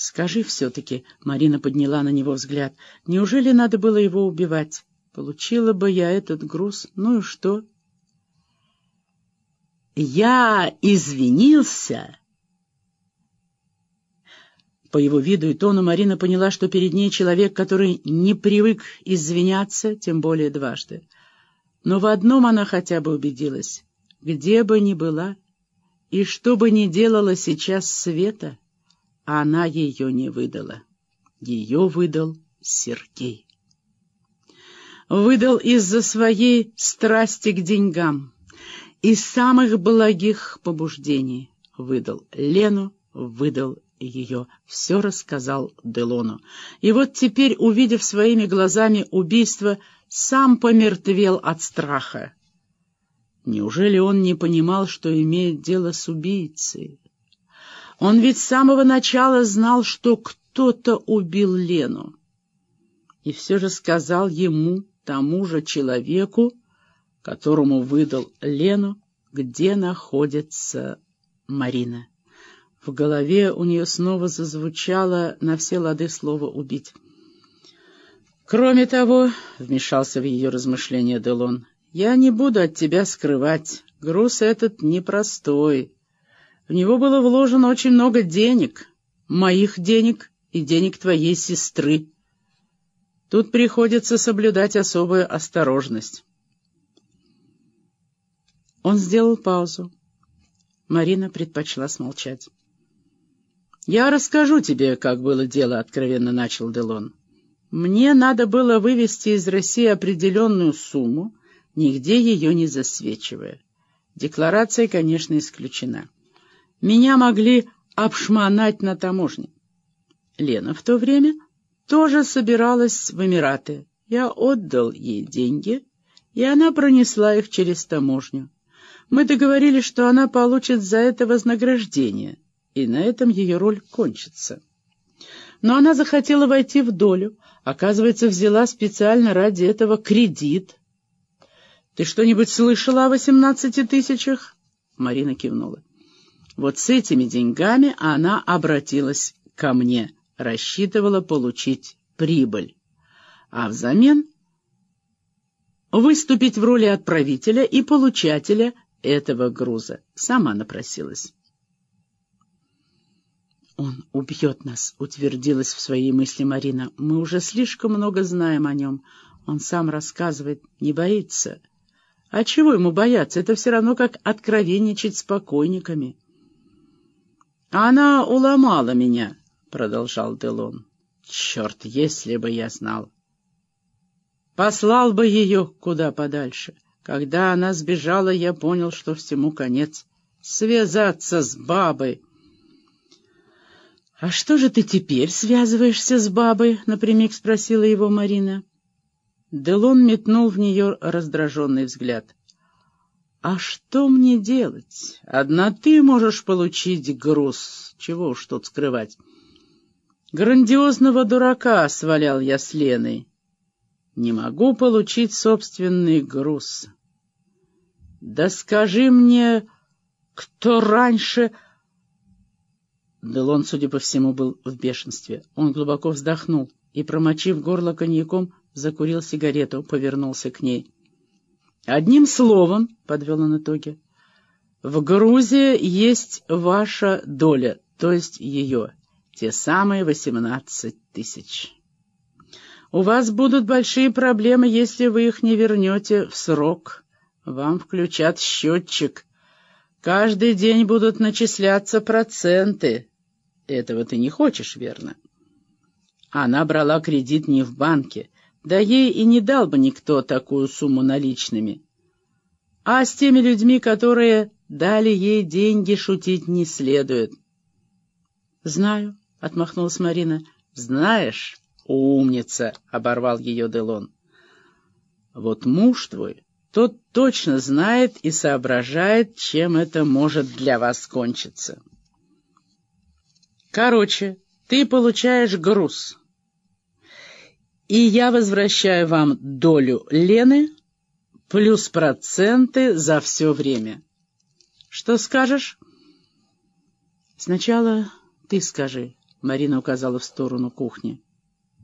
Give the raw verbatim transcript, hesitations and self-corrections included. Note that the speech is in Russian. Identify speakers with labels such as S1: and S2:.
S1: «Скажи все-таки», — Марина подняла на него взгляд, — «неужели надо было его убивать? Получила бы я этот груз, ну и что?» «Я извинился». По его виду и тону Марина поняла, что перед ней человек, который не привык извиняться, тем более дважды. Но в одном она хотя бы убедилась: где бы ни была и что бы ни делала сейчас Света, она ее не выдала. Ее выдал Сергей. Выдал из-за своей страсти к деньгам, из самых благих побуждений. Выдал Лену, выдал ее. Все рассказал Делону. И вот теперь, увидев своими глазами убийство, сам помертвел от страха. Неужели он не понимал, что имеет дело с убийцей? Он ведь с самого начала знал, что кто-то убил Лену. И все же сказал ему, тому же человеку, которому выдал Лену, где находится Марина. В голове у нее снова зазвучало на все лады слово «убить». «Кроме того», — вмешался в ее размышления Делон, — «я не буду от тебя скрывать. Груз этот непростой. В него было вложено очень много денег, моих денег и денег твоей сестры. Тут приходится соблюдать особую осторожность». Он сделал паузу. Марина предпочла смолчать. «Я расскажу тебе, как было дело», — откровенно начал Делон. «Мне надо было вывести из России определенную сумму, нигде ее не засвечивая. Декларация, конечно, исключена. Меня могли обшмонать на таможне. Лена в то время тоже собиралась в Эмираты. Я отдал ей деньги, и она пронесла их через таможню. Мы договорились, что она получит за это вознаграждение, и на этом ее роль кончится. Но она захотела войти в долю, оказывается, взяла специально ради этого кредит. Ты что-нибудь слышала о восемнадцати тысячах?» Марина кивнула. «Вот с этими деньгами она обратилась ко мне, рассчитывала получить прибыль, а взамен выступить в роли отправителя и получателя этого груза. Сама напросилась». «Он убьет нас», — утвердилась в своей мысли Марина. «Мы уже слишком много знаем о нем. Он сам рассказывает, не боится. А чего ему бояться? Это все равно, как откровенничать с покойниками». «А она уломала меня», — продолжал Делон. «Черт, если бы я знал! Послал бы ее куда подальше. Когда она сбежала, я понял, что всему конец. Связаться с бабой!» «А что же ты теперь связываешься с бабой?» — напрямик спросила его Марина. Делон метнул в нее раздраженный взгляд. «А что мне делать? Одна ты можешь получить груз. Чего уж тут скрывать. Грандиозного дурака свалял я с Леной. Не могу получить собственный груз. Да скажи мне, кто раньше...» Делон, судя по всему, был в бешенстве. Он глубоко вздохнул и, промочив горло коньяком, закурил сигарету, повернулся к ней. «Одним словом, — подвел он итоги, — в Грузии есть ваша доля, то есть ее, те самые восемнадцать тысяч. У вас будут большие проблемы, если вы их не вернете в срок. Вам включат счетчик. Каждый день будут начисляться проценты. Этого ты не хочешь, верно?» Она брала кредит не в банке, да ей и не дал бы никто такую сумму наличными. А с теми людьми, которые дали ей деньги, шутить не следует. «Знаю», — отмахнулась Марина. «Знаешь, умница», — оборвал ее Делон. «Вот муж твой, тот точно знает и соображает, чем это может для вас кончиться. Короче, ты получаешь груз, и я возвращаю вам долю Лены плюс проценты за все время. Что скажешь?» «Сначала ты скажи», Марина указала в сторону кухни.